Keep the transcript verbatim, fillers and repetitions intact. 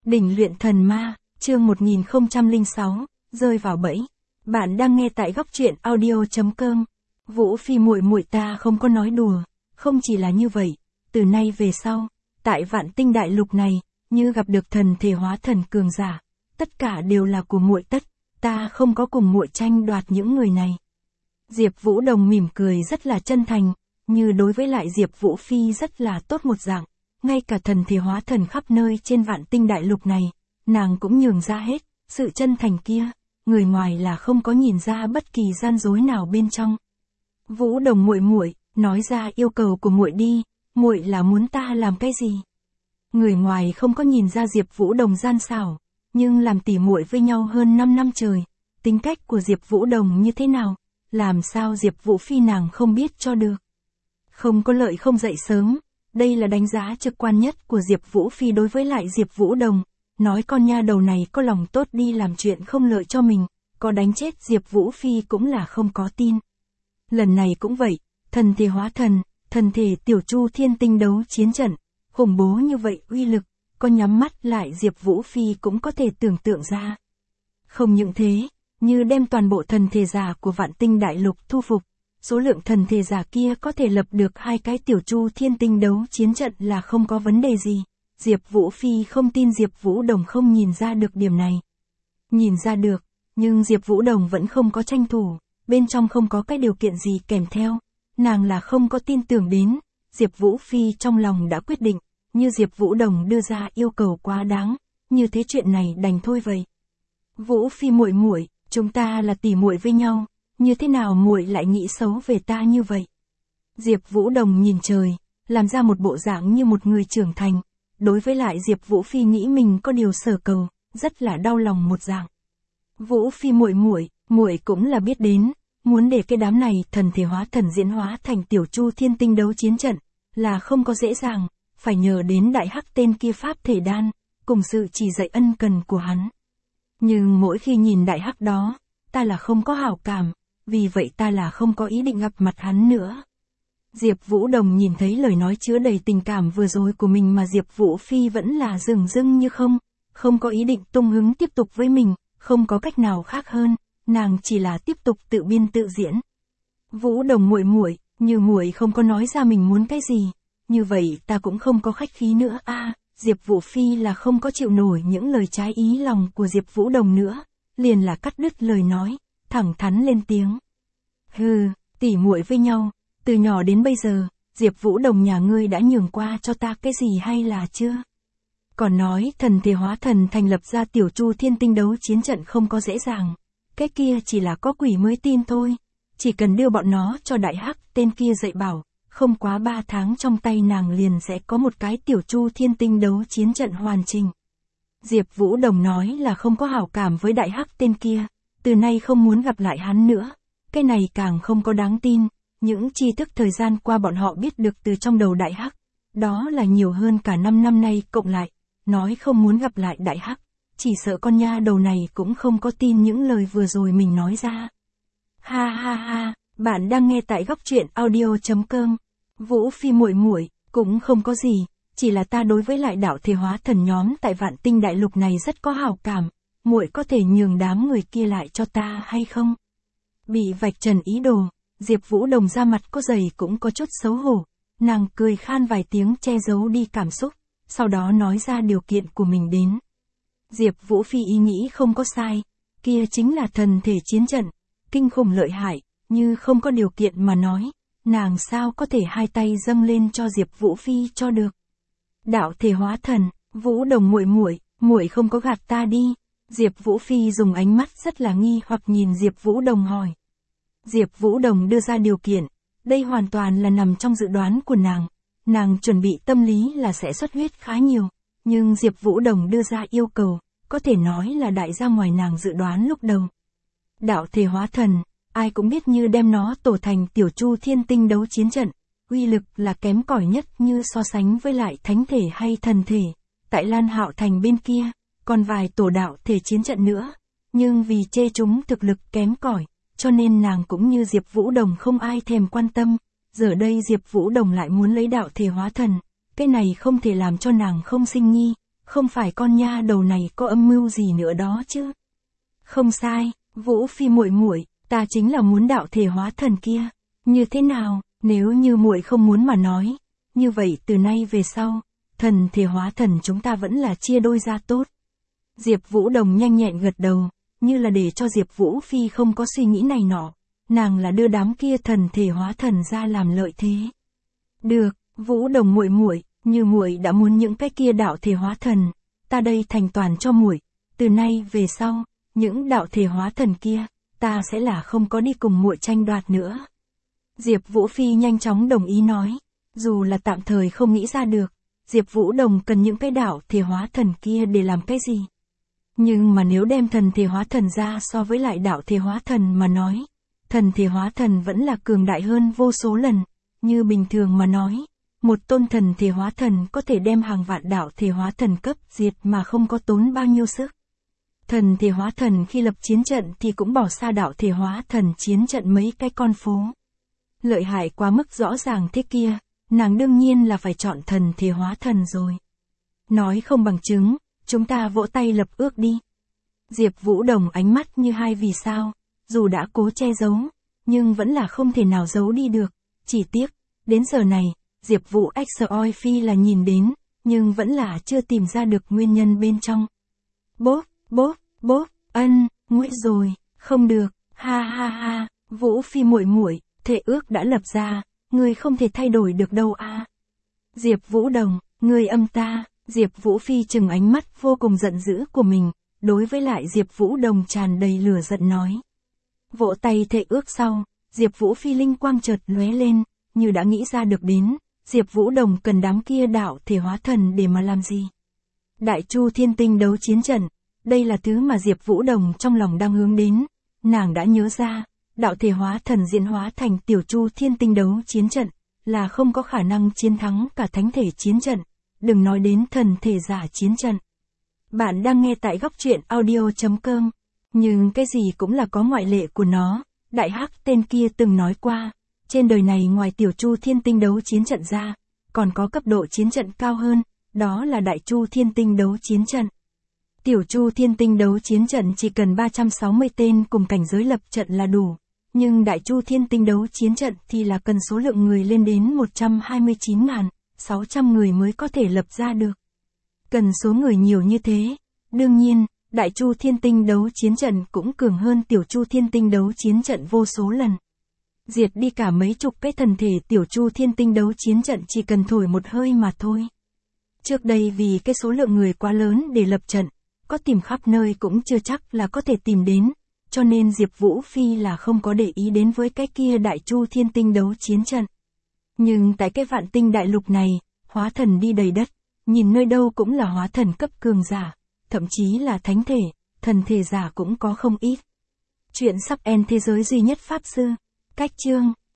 Đỉnh luyện thần ma, chương một nghìn không trăm lẻ sáu, rơi vào bẫy. Bạn đang nghe tại góc truyện audio chấm com. Vũ Phi muội muội ta không có nói đùa, không chỉ là như vậy, từ nay về sau, tại Vạn Tinh Đại Lục này, như gặp được thần thể hóa thần cường giả, tất cả đều là của muội tất, ta không có cùng muội tranh đoạt những người này. Diệp Vũ Đồng mỉm cười rất là chân thành, như đối với lại Diệp Vũ Phi rất là tốt một dạng. Ngay cả thần thể hóa thần khắp nơi trên Vạn Tinh Đại Lục này, nàng cũng nhường ra hết, sự chân thành kia, người ngoài là không có nhìn ra bất kỳ gian dối nào bên trong. Vũ Đồng muội muội, nói ra yêu cầu của muội đi, muội là muốn ta làm cái gì? Người ngoài không có nhìn ra Diệp Vũ Đồng gian xảo, nhưng làm tỉ muội với nhau hơn năm năm trời, tính cách của Diệp Vũ Đồng như thế nào, làm sao Diệp Vũ Phi nàng không biết cho được. Không có lợi không dậy sớm. Đây là đánh giá trực quan nhất của Diệp Vũ Phi đối với lại Diệp Vũ Đồng, nói con nha đầu này có lòng tốt đi làm chuyện không lợi cho mình, có đánh chết Diệp Vũ Phi cũng là không có tin. Lần này cũng vậy, thần thể hóa thần, thần thể tiểu chu thiên tinh đấu chiến trận, khủng bố như vậy uy lực, có nhắm mắt lại Diệp Vũ Phi cũng có thể tưởng tượng ra. Không những thế, như đem toàn bộ thần thể giả của Vạn Tinh Đại Lục thu phục. Số lượng thần thể giả kia có thể lập được hai cái tiểu chu thiên tinh đấu chiến trận là không có vấn đề gì. Diệp Vũ Phi không tin Diệp Vũ Đồng không nhìn ra được điểm này. Nhìn ra được, nhưng Diệp Vũ Đồng vẫn không có tranh thủ, bên trong không có cái điều kiện gì kèm theo. Nàng là không có tin tưởng đến, Diệp Vũ Phi trong lòng đã quyết định, như Diệp Vũ Đồng đưa ra yêu cầu quá đáng, như thế chuyện này đành thôi vậy. Vũ Phi muội muội, chúng ta là tỷ muội với nhau. Như thế nào muội lại nghĩ xấu về ta như vậy? Diệp Vũ Đồng nhìn trời, làm ra một bộ dạng như một người trưởng thành, đối với lại Diệp Vũ Phi nghĩ mình có điều sở cầu, rất là đau lòng một dạng. Vũ Phi muội muội, muội cũng là biết đến, muốn để cái đám này thần thể hóa thần diễn hóa thành tiểu chu thiên tinh đấu chiến trận, là không có dễ dàng, phải nhờ đến đại hắc tên kia pháp thể đan, cùng sự chỉ dạy ân cần của hắn. Nhưng mỗi khi nhìn đại hắc đó, ta là không có hảo cảm. Vì vậy ta là không có ý định gặp mặt hắn nữa. Diệp Vũ Đồng nhìn thấy lời nói chứa đầy tình cảm vừa rồi của mình mà Diệp Vũ Phi vẫn là dửng dưng như không, không có ý định tung hứng tiếp tục với mình, không có cách nào khác hơn, nàng chỉ là tiếp tục tự biên tự diễn. Vũ Đồng muội muội, như muội không có nói ra mình muốn cái gì, như vậy ta cũng không có khách khí nữa a. À, Diệp Vũ Phi là không có chịu nổi những lời trái ý lòng của Diệp Vũ Đồng nữa, liền là cắt đứt lời nói. Thẳng thắn lên tiếng. Hừ, tỉ muội với nhau, từ nhỏ đến bây giờ, Diệp Vũ Đồng nhà ngươi đã nhường qua cho ta cái gì hay là chưa? Còn nói thần thể hóa thần thành lập ra tiểu chu thiên tinh đấu chiến trận không có dễ dàng, cái kia chỉ là có quỷ mới tin thôi, chỉ cần đưa bọn nó cho đại hắc tên kia dạy bảo, không quá ba tháng trong tay nàng liền sẽ có một cái tiểu chu thiên tinh đấu chiến trận hoàn chỉnh. Diệp Vũ Đồng nói là không có hảo cảm với đại hắc tên kia. Từ nay không muốn gặp lại hắn nữa, cái này càng không có đáng tin, những tri thức thời gian qua bọn họ biết được từ trong đầu đại hắc, đó là nhiều hơn cả năm năm nay cộng lại, nói không muốn gặp lại đại hắc, chỉ sợ con nha đầu này cũng không có tin những lời vừa rồi mình nói ra. Ha ha ha, bạn đang nghe tại góc truyện audio chấm com. Vũ Phi muội muội, cũng không có gì, chỉ là ta đối với lại đạo thể hóa thần nhóm tại Vạn Tinh Đại Lục này rất có hảo cảm. Muội có thể nhường đám người kia lại cho ta hay không? Bị vạch trần ý đồ, Diệp Vũ Đồng ra mặt có dày cũng có chút xấu hổ, nàng cười khan vài tiếng che giấu đi cảm xúc, sau đó nói ra điều kiện của mình đến. Diệp Vũ Phi ý nghĩ không có sai, kia chính là thần thể chiến trận, kinh khủng lợi hại, như không có điều kiện mà nói, nàng sao có thể hai tay dâng lên cho Diệp Vũ Phi cho được. Đạo thể hóa thần, Vũ Đồng muội muội, muội không có gạt ta đi. Diệp Vũ Phi dùng ánh mắt rất là nghi hoặc nhìn Diệp Vũ Đồng hỏi. Diệp Vũ Đồng đưa ra điều kiện, đây hoàn toàn là nằm trong dự đoán của nàng, nàng chuẩn bị tâm lý là sẽ xuất huyết khá nhiều, nhưng Diệp Vũ Đồng đưa ra yêu cầu, có thể nói là đại ra ngoài nàng dự đoán lúc đầu. Đạo thể hóa thần, ai cũng biết như đem nó tổ thành tiểu chu thiên tinh đấu chiến trận, uy lực là kém cỏi nhất như so sánh với lại thánh thể hay thần thể, tại Lan Hạo Thành bên kia. Còn vài tổ đạo thể chiến trận nữa, nhưng vì chê chúng thực lực kém cỏi, cho nên nàng cũng như Diệp Vũ Đồng không ai thèm quan tâm, giờ đây Diệp Vũ Đồng lại muốn lấy đạo thể hóa thần, cái này không thể làm cho nàng không sinh nghi, Không phải con nha đầu này có âm mưu gì nữa đó chứ? Không sai, Vũ Phi muội muội, ta chính là muốn đạo thể hóa thần kia. Như thế nào, nếu như muội không muốn mà nói, như vậy từ nay về sau, thần thể hóa thần chúng ta vẫn là chia đôi ra tốt. Diệp Vũ Đồng nhanh nhẹn gật đầu, như là để cho Diệp Vũ Phi không có suy nghĩ này nọ, nàng là đưa đám kia thần thể hóa thần ra làm lợi thế. Được, Vũ Đồng muội muội, như muội đã muốn những cái kia đạo thể hóa thần, ta đây thành toàn cho muội, từ nay về sau, những đạo thể hóa thần kia, ta sẽ là không có đi cùng muội tranh đoạt nữa. Diệp Vũ Phi nhanh chóng đồng ý nói, dù là tạm thời không nghĩ ra được, Diệp Vũ Đồng cần những cái đạo thể hóa thần kia để làm cái gì. Nhưng mà nếu đem thần thể hóa thần ra so với lại đạo thể hóa thần mà nói, thần thể hóa thần vẫn là cường đại hơn vô số lần, như bình thường mà nói, một tôn thần thể hóa thần có thể đem hàng vạn đạo thể hóa thần cấp diệt mà không có tốn bao nhiêu sức. Thần thể hóa thần khi lập chiến trận thì cũng bỏ xa đạo thể hóa thần chiến trận mấy cái con phố. Lợi hại quá mức rõ ràng thế kia, nàng đương nhiên là phải chọn thần thể hóa thần rồi. Nói không bằng chứng, chúng ta vỗ tay lập ước đi. Diệp Vũ Đồng ánh mắt như hai vì sao, dù đã cố che giấu, nhưng vẫn là không thể nào giấu đi được. Chỉ tiếc, đến giờ này, Diệp Vũ Xoi Phi là nhìn đến, nhưng vẫn là chưa tìm ra được nguyên nhân bên trong. Bốp, bốp, bốp, ân, nguội rồi, không được, ha ha ha, Vũ Phi muội muội, thệ ước đã lập ra, ngươi không thể thay đổi được đâu a. Diệp Vũ Đồng, ngươi âm ta, Diệp Vũ Phi trừng ánh mắt vô cùng giận dữ của mình, đối với lại Diệp Vũ Đồng tràn đầy lửa giận nói. Vỗ tay thệ ước sau, Diệp Vũ Phi linh quang chợt lóe lên, như đã nghĩ ra được đến, Diệp Vũ Đồng cần đám kia đạo thể hóa thần để mà làm gì. Đại Chu Thiên Tinh đấu chiến trận, đây là thứ mà Diệp Vũ Đồng trong lòng đang hướng đến, nàng đã nhớ ra, đạo thể hóa thần diễn hóa thành tiểu Chu Thiên Tinh đấu chiến trận, là không có khả năng chiến thắng cả thánh thể chiến trận, đừng nói đến thần thể giả chiến trận. Bạn đang nghe tại góc truyện audio chấm com, nhưng cái gì cũng là có ngoại lệ của nó, đại hắc tên kia từng nói qua, trên đời này ngoài tiểu Chu Thiên Tinh đấu chiến trận ra, còn có cấp độ chiến trận cao hơn, đó là Đại Chu Thiên Tinh đấu chiến trận. Tiểu Chu Thiên Tinh đấu chiến trận chỉ cần ba trăm sáu mươi tên cùng cảnh giới lập trận là đủ, nhưng Đại Chu Thiên Tinh đấu chiến trận thì là cần số lượng người lên đến một trăm hai mươi chín nghìn sáu trăm người mới có thể lập ra được. Cần số người nhiều như thế, đương nhiên, Đại Chu Thiên Tinh đấu chiến trận cũng cường hơn Tiểu Chu Thiên Tinh đấu chiến trận vô số lần. Diệt đi cả mấy chục cái thần thể Tiểu Chu Thiên Tinh đấu chiến trận chỉ cần thổi một hơi mà thôi. Trước đây vì cái số lượng người quá lớn để lập trận, có tìm khắp nơi cũng chưa chắc là có thể tìm đến, cho nên Diệp Vũ Phi là không có để ý đến với cái kia Đại Chu Thiên Tinh đấu chiến trận. Nhưng tại cái vạn tinh đại lục này, hóa thần đi đầy đất, nhìn nơi đâu cũng là hóa thần cấp cường giả, thậm chí là thánh thể, thần thể giả cũng có không ít. Chuyện sắp end thế giới duy nhất pháp sư. Cách chương